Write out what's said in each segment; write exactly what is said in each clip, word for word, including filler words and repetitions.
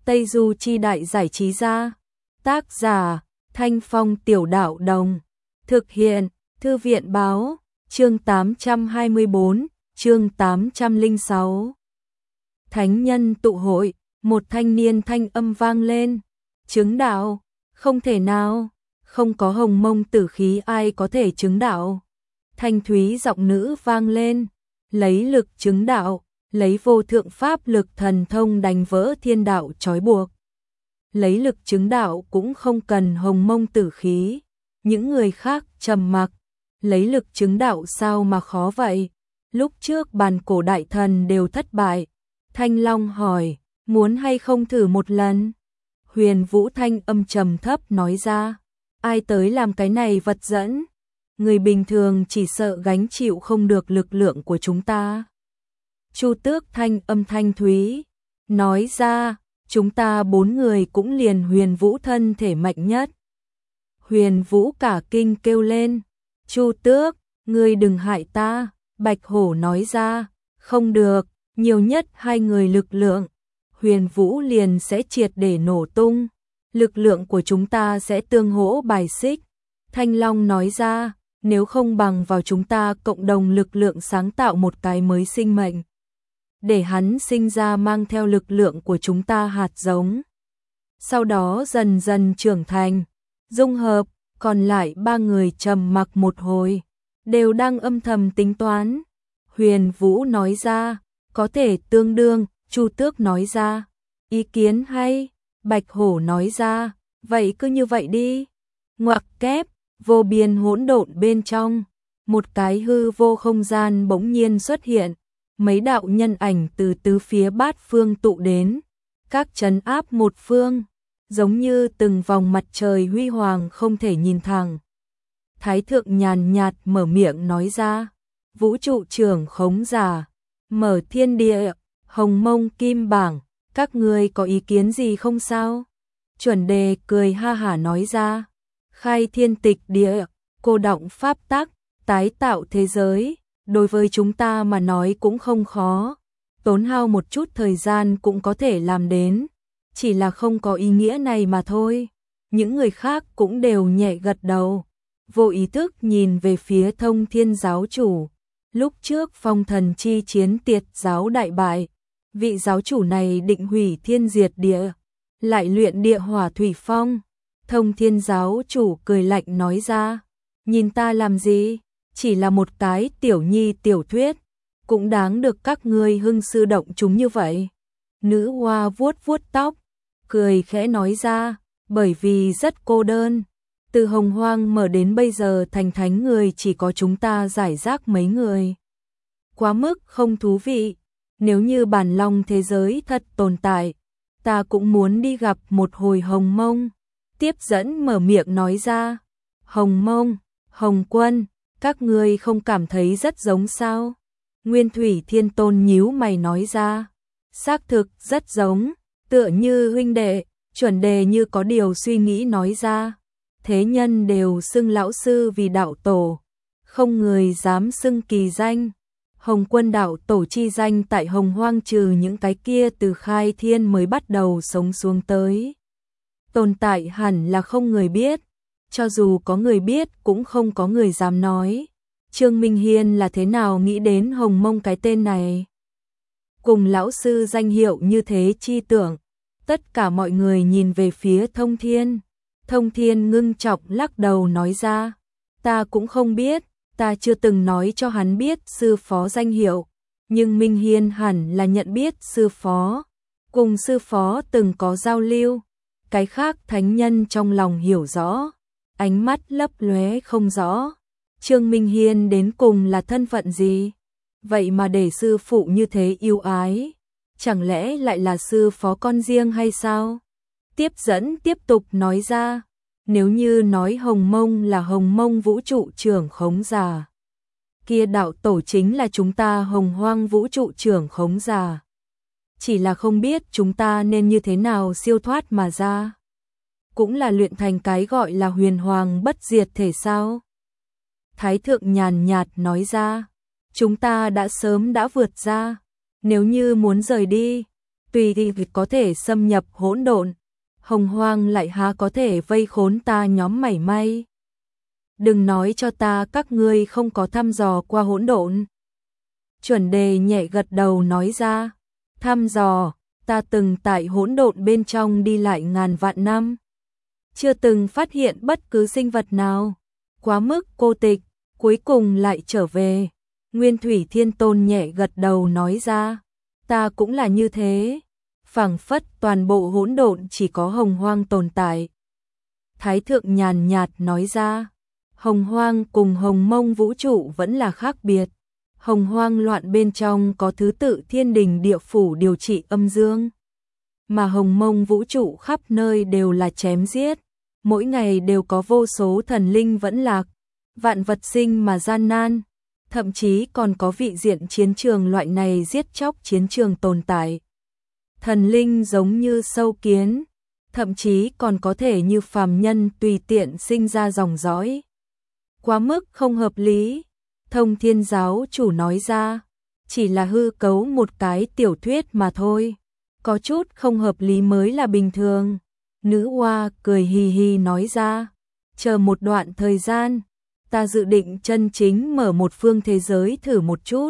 Tây Du Chi Đại Giải Trí Gia. Tác giả, Thanh Phong Tiểu Đạo Đồng. Thực hiện, Thư viện Báo, chương tám trăm hai mươi tư, chương tám trăm lẻ sáu. Thánh nhân tụ hội, một thanh niên thanh âm vang lên. Chứng đạo, không thể nào, không có hồng mông tử khí ai có thể chứng đạo. Thanh thúy giọng nữ vang lên, lấy lực chứng đạo, lấy vô thượng pháp lực thần thông đánh vỡ thiên đạo trói buộc. Lấy lực chứng đạo cũng không cần hồng mông tử khí. Những người khác trầm mặc, lấy lực chứng đạo sao mà khó vậy? Lúc trước bàn cổ đại thần đều thất bại. Thanh Long hỏi, muốn hay không thử một lần? Huyền Vũ thanh âm trầm thấp nói ra, ai tới làm cái này vật dẫn? Người bình thường chỉ sợ gánh chịu không được lực lượng của chúng ta. Chu Tước thanh âm thanh thúy, nói ra, chúng ta bốn người cũng liền Huyền Vũ thân thể mạnh nhất. Huyền Vũ cả kinh kêu lên, Chu Tước, ngươi đừng hại ta. Bạch Hổ nói ra, không được, nhiều nhất hai người lực lượng, Huyền Vũ liền sẽ triệt để nổ tung, lực lượng của chúng ta sẽ tương hỗ bài xích. Thanh Long nói ra, nếu không bằng vào chúng ta cộng đồng lực lượng sáng tạo một cái mới sinh mệnh, để hắn sinh ra mang theo lực lượng của chúng ta hạt giống, sau đó dần dần trưởng thành, dung hợp. Còn lại ba người trầm mặc một hồi, đều đang âm thầm tính toán. Huyền Vũ nói ra, có thể tương đương. Chu Tước nói ra, ý kiến hay. Bạch Hổ nói ra, vậy cứ như vậy đi. Ngoặc kép, vô biên hỗn độn bên trong, một cái hư vô không gian bỗng nhiên xuất hiện, mấy đạo nhân ảnh từ tứ phía bát phương tụ đến, các trấn áp một phương, giống như từng vòng mặt trời huy hoàng không thể nhìn thẳng. Thái thượng nhàn nhạt mở miệng nói ra, vũ trụ trưởng khống giả, mở thiên địa, hồng mông kim bảng, các ngươi có ý kiến gì không sao? Chuẩn đề cười ha hả nói ra, khai thiên tịch địa, cô động pháp tắc, tái tạo thế giới, đối với chúng ta mà nói cũng không khó, tốn hao một chút thời gian cũng có thể làm đến, chỉ là không có ý nghĩa này mà thôi. Những người khác cũng đều nhẹ gật đầu, vô ý thức nhìn về phía Thông Thiên giáo chủ. Lúc trước phong thần chi chiến Tiệt giáo đại bại, vị giáo chủ này định hủy thiên diệt địa, lại luyện địa hỏa thủy phong. Thông Thiên giáo chủ cười lạnh nói ra, nhìn ta làm gì, chỉ là một cái tiểu nhi tiểu thuyết, cũng đáng được các ngươi hưng sư động chúng như vậy. Nữ hoa vuốt vuốt tóc, cười khẽ nói ra, bởi vì rất cô đơn. Từ hồng hoang mở đến bây giờ thành thánh người chỉ có chúng ta giải rác mấy người. Quá mức không thú vị, nếu như bản long thế giới thật tồn tại, ta cũng muốn đi gặp một hồi hồng mông. Tiếp dẫn mở miệng nói ra, hồng mông, hồng quân, các ngươi không cảm thấy rất giống sao? Nguyên Thủy Thiên Tôn nhíu mày nói ra, xác thực rất giống, tựa như huynh đệ. Chuẩn đề như có điều suy nghĩ nói ra, thế nhân đều xưng lão sư vì đạo tổ, không người dám xưng kỳ danh. Hồng quân đạo tổ chi danh tại hồng hoang trừ những cái kia từ khai thiên mới bắt đầu sống xuống tới, tồn tại hẳn là không người biết, cho dù có người biết cũng không có người dám nói. Trương Minh Hiên là thế nào nghĩ đến hồng mông cái tên này? Cùng lão sư danh hiệu như thế chi tưởng. Tất cả mọi người nhìn về phía Thông Thiên. Thông Thiên ngưng trọng lắc đầu nói ra, ta cũng không biết, ta chưa từng nói cho hắn biết sư phó danh hiệu, nhưng Minh Hiên hẳn là nhận biết sư phó, cùng sư phó từng có giao lưu. Cái khác thánh nhân trong lòng hiểu rõ, ánh mắt lấp lóe không rõ. Trương Minh Hiên đến cùng là thân phận gì? Vậy mà để sư phụ như thế yêu ái, chẳng lẽ lại là sư phó con riêng hay sao? Tiếp dẫn tiếp tục nói ra, nếu như nói hồng mông là hồng mông vũ trụ trưởng khống giả, kia đạo tổ chính là chúng ta hồng hoang vũ trụ trưởng khống giả. Chỉ là không biết chúng ta nên như thế nào siêu thoát mà ra. Cũng là luyện thành cái gọi là huyền hoàng bất diệt thể sao? Thái thượng nhàn nhạt nói ra, chúng ta đã sớm đã vượt ra. Nếu như muốn rời đi, Tùy thì có thể xâm nhập hỗn độn, hồng hoang lại há có thể vây khốn ta nhóm mảy may. Đừng nói cho ta các ngươi không có thăm dò qua hỗn độn. Chuẩn đề nhẹ gật đầu nói ra, thăm dò, ta từng tại hỗn độn bên trong đi lại ngàn vạn năm. Chưa từng phát hiện bất cứ sinh vật nào, quá mức cô tịch, cuối cùng lại trở về. Nguyên Thủy Thiên Tôn nhẹ gật đầu nói ra, ta cũng là như thế, phảng phất toàn bộ hỗn độn chỉ có hồng hoang tồn tại. Thái Thượng nhàn nhạt nói ra, hồng hoang cùng hồng mông vũ trụ vẫn là khác biệt. Hồng hoang loạn bên trong có thứ tự thiên đình địa phủ điều trị âm dương, mà hồng mông vũ trụ khắp nơi đều là chém giết, mỗi ngày đều có vô số thần linh vẫn lạc, vạn vật sinh mà gian nan, thậm chí còn có vị diện chiến trường loại này giết chóc chiến trường tồn tại. Thần linh giống như sâu kiến, thậm chí còn có thể như phàm nhân tùy tiện sinh ra dòng dõi. Quá mức không hợp lý. Thông Thiên giáo chủ nói ra, chỉ là hư cấu một cái tiểu thuyết mà thôi, có chút không hợp lý mới là bình thường. Nữ oa cười hì hì nói ra, chờ một đoạn thời gian, ta dự định chân chính mở một phương thế giới thử một chút.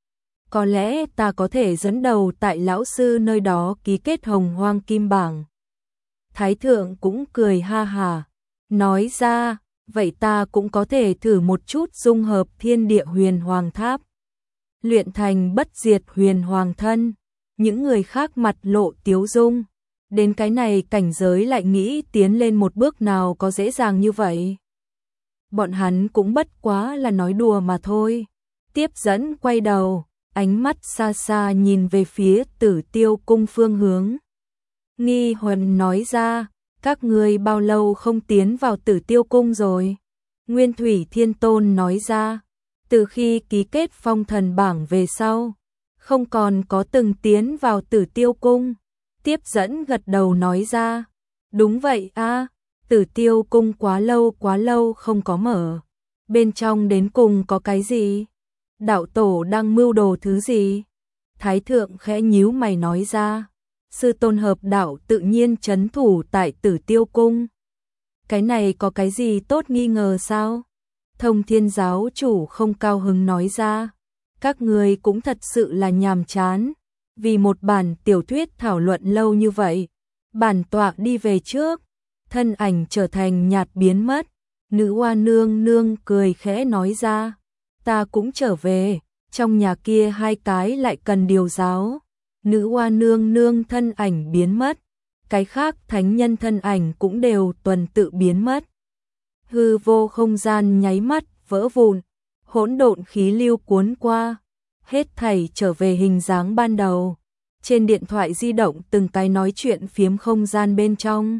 Có lẽ ta có thể dẫn đầu tại lão sư nơi đó ký kết hồng hoang kim bảng. Thái Thượng cũng cười ha hà, nói ra, vậy ta cũng có thể thử một chút dung hợp thiên địa huyền hoàng tháp, luyện thành bất diệt huyền hoàng thân. Những người khác mặt lộ tiếu dung, đến cái này cảnh giới lại nghĩ tiến lên một bước nào có dễ dàng như vậy. Bọn hắn cũng bất quá là nói đùa mà thôi. Tiếp dẫn quay đầu, ánh mắt xa xa nhìn về phía Tử Tiêu cung phương hướng. Nghi Huân nói ra, các ngươi bao lâu không tiến vào Tử Tiêu cung rồi? Nguyên Thủy Thiên Tôn nói ra, từ khi ký kết phong thần bảng về sau, không còn có từng tiến vào Tử Tiêu cung. Tiếp dẫn gật đầu nói ra, đúng vậy a, Tử Tiêu cung quá lâu quá lâu không có mở. Bên trong đến cùng có cái gì? Đạo tổ đang mưu đồ thứ gì? Thái Thượng khẽ nhíu mày nói ra, sư tôn hợp đạo tự nhiên trấn thủ tại Tử Tiêu cung. Cái này có cái gì tốt nghi ngờ sao? Thông Thiên giáo chủ không cao hứng nói ra, các người cũng thật sự là nhàm chán, vì một bản tiểu thuyết thảo luận lâu như vậy, bản tọa đi về trước. Thân ảnh trở thành nhạt biến mất. Nữ oa nương nương cười khẽ nói ra, ta cũng trở về, trong nhà kia hai cái lại cần điều giáo. Nữ oa nương nương thân ảnh biến mất, cái khác thánh nhân thân ảnh cũng đều tuần tự biến mất. Hư vô không gian nháy mắt vỡ vụn, hỗn độn khí lưu cuốn qua, hết thảy trở về hình dáng ban đầu. Trên điện thoại di động từng cái nói chuyện phiếm không gian bên trong.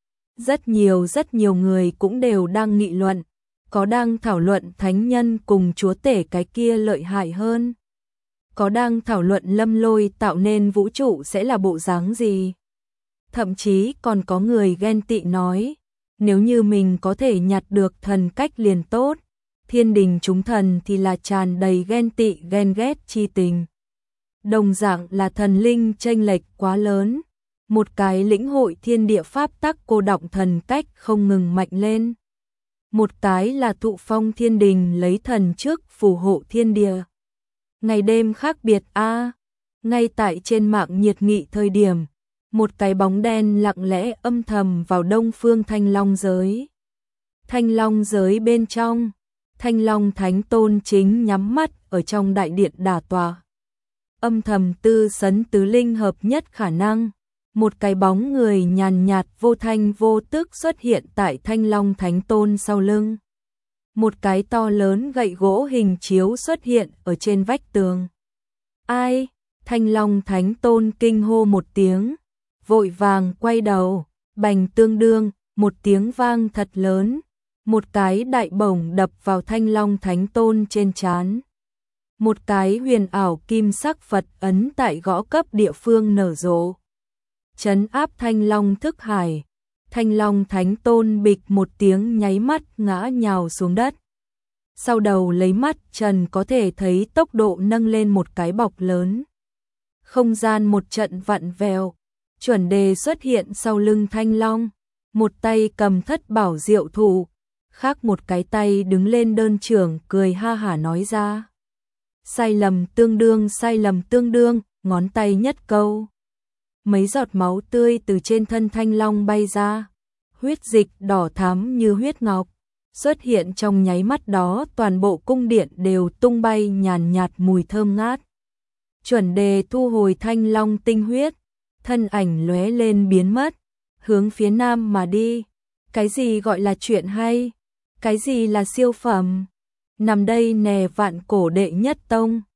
Rất nhiều rất nhiều người cũng đều đang nghị luận, có đang thảo luận thánh nhân cùng chúa tể cái kia lợi hại hơn, có đang thảo luận Lâm Lôi tạo nên vũ trụ sẽ là bộ dáng gì. Thậm chí còn có người ghen tị nói, nếu như mình có thể nhặt được thần cách liền tốt. Thiên đình chúng thần thì là tràn đầy ghen tị ghen ghét chi tình. Đồng dạng là thần linh chênh lệch quá lớn. Một cái lĩnh hội thiên địa pháp tắc cô đọng thần cách không ngừng mạnh lên. Một cái là thụ phong thiên đình lấy thần trước phù hộ thiên địa. Ngày đêm khác biệt a. À, ngay tại trên mạng nhiệt nghị thời điểm, một cái bóng đen lặng lẽ âm thầm vào đông phương Thanh Long giới. Thanh Long giới bên trong, Thanh Long Thánh Tôn chính nhắm mắt ở trong đại điện đả tọa. Âm thầm tư sấn tứ linh hợp nhất khả năng. Một cái bóng người nhàn nhạt vô thanh vô tức xuất hiện tại Thanh Long Thánh Tôn sau lưng. Một cái to lớn gậy gỗ hình chiếu xuất hiện ở trên vách tường. Ai? Thanh Long Thánh Tôn kinh hô một tiếng, vội vàng quay đầu, bành tương đương, một tiếng vang thật lớn, một cái đại bổng đập vào Thanh Long Thánh Tôn trên trán. Một cái huyền ảo kim sắc Phật ấn tại gõ cấp địa phương nở rộ, trấn áp Thanh Long thức hải. Thanh Long Thánh Tôn bịch một tiếng nháy mắt ngã nhào xuống đất. Sau đầu lấy mắt trần có thể thấy tốc độ nâng lên một cái bọc lớn. Không gian một trận vặn vẹo, Chuẩn Đề xuất hiện sau lưng Thanh Long, một tay cầm thất bảo diệu thụ, khác một cái tay đứng lên đơn trưởng cười ha hả nói ra. Sai lầm tương đương, sai lầm tương đương, ngón tay nhất câu. Mấy giọt máu tươi từ trên thân Thanh Long bay ra, huyết dịch đỏ thắm như huyết ngọc. Xuất hiện trong nháy mắt đó toàn bộ cung điện đều tung bay nhàn nhạt mùi thơm ngát. Chuẩn Đề thu hồi Thanh Long tinh huyết, thân ảnh lóe lên biến mất, hướng phía nam mà đi. Cái gì gọi là chuyện hay? Cái gì là siêu phẩm? Nằm đây nè vạn cổ đệ nhất tông.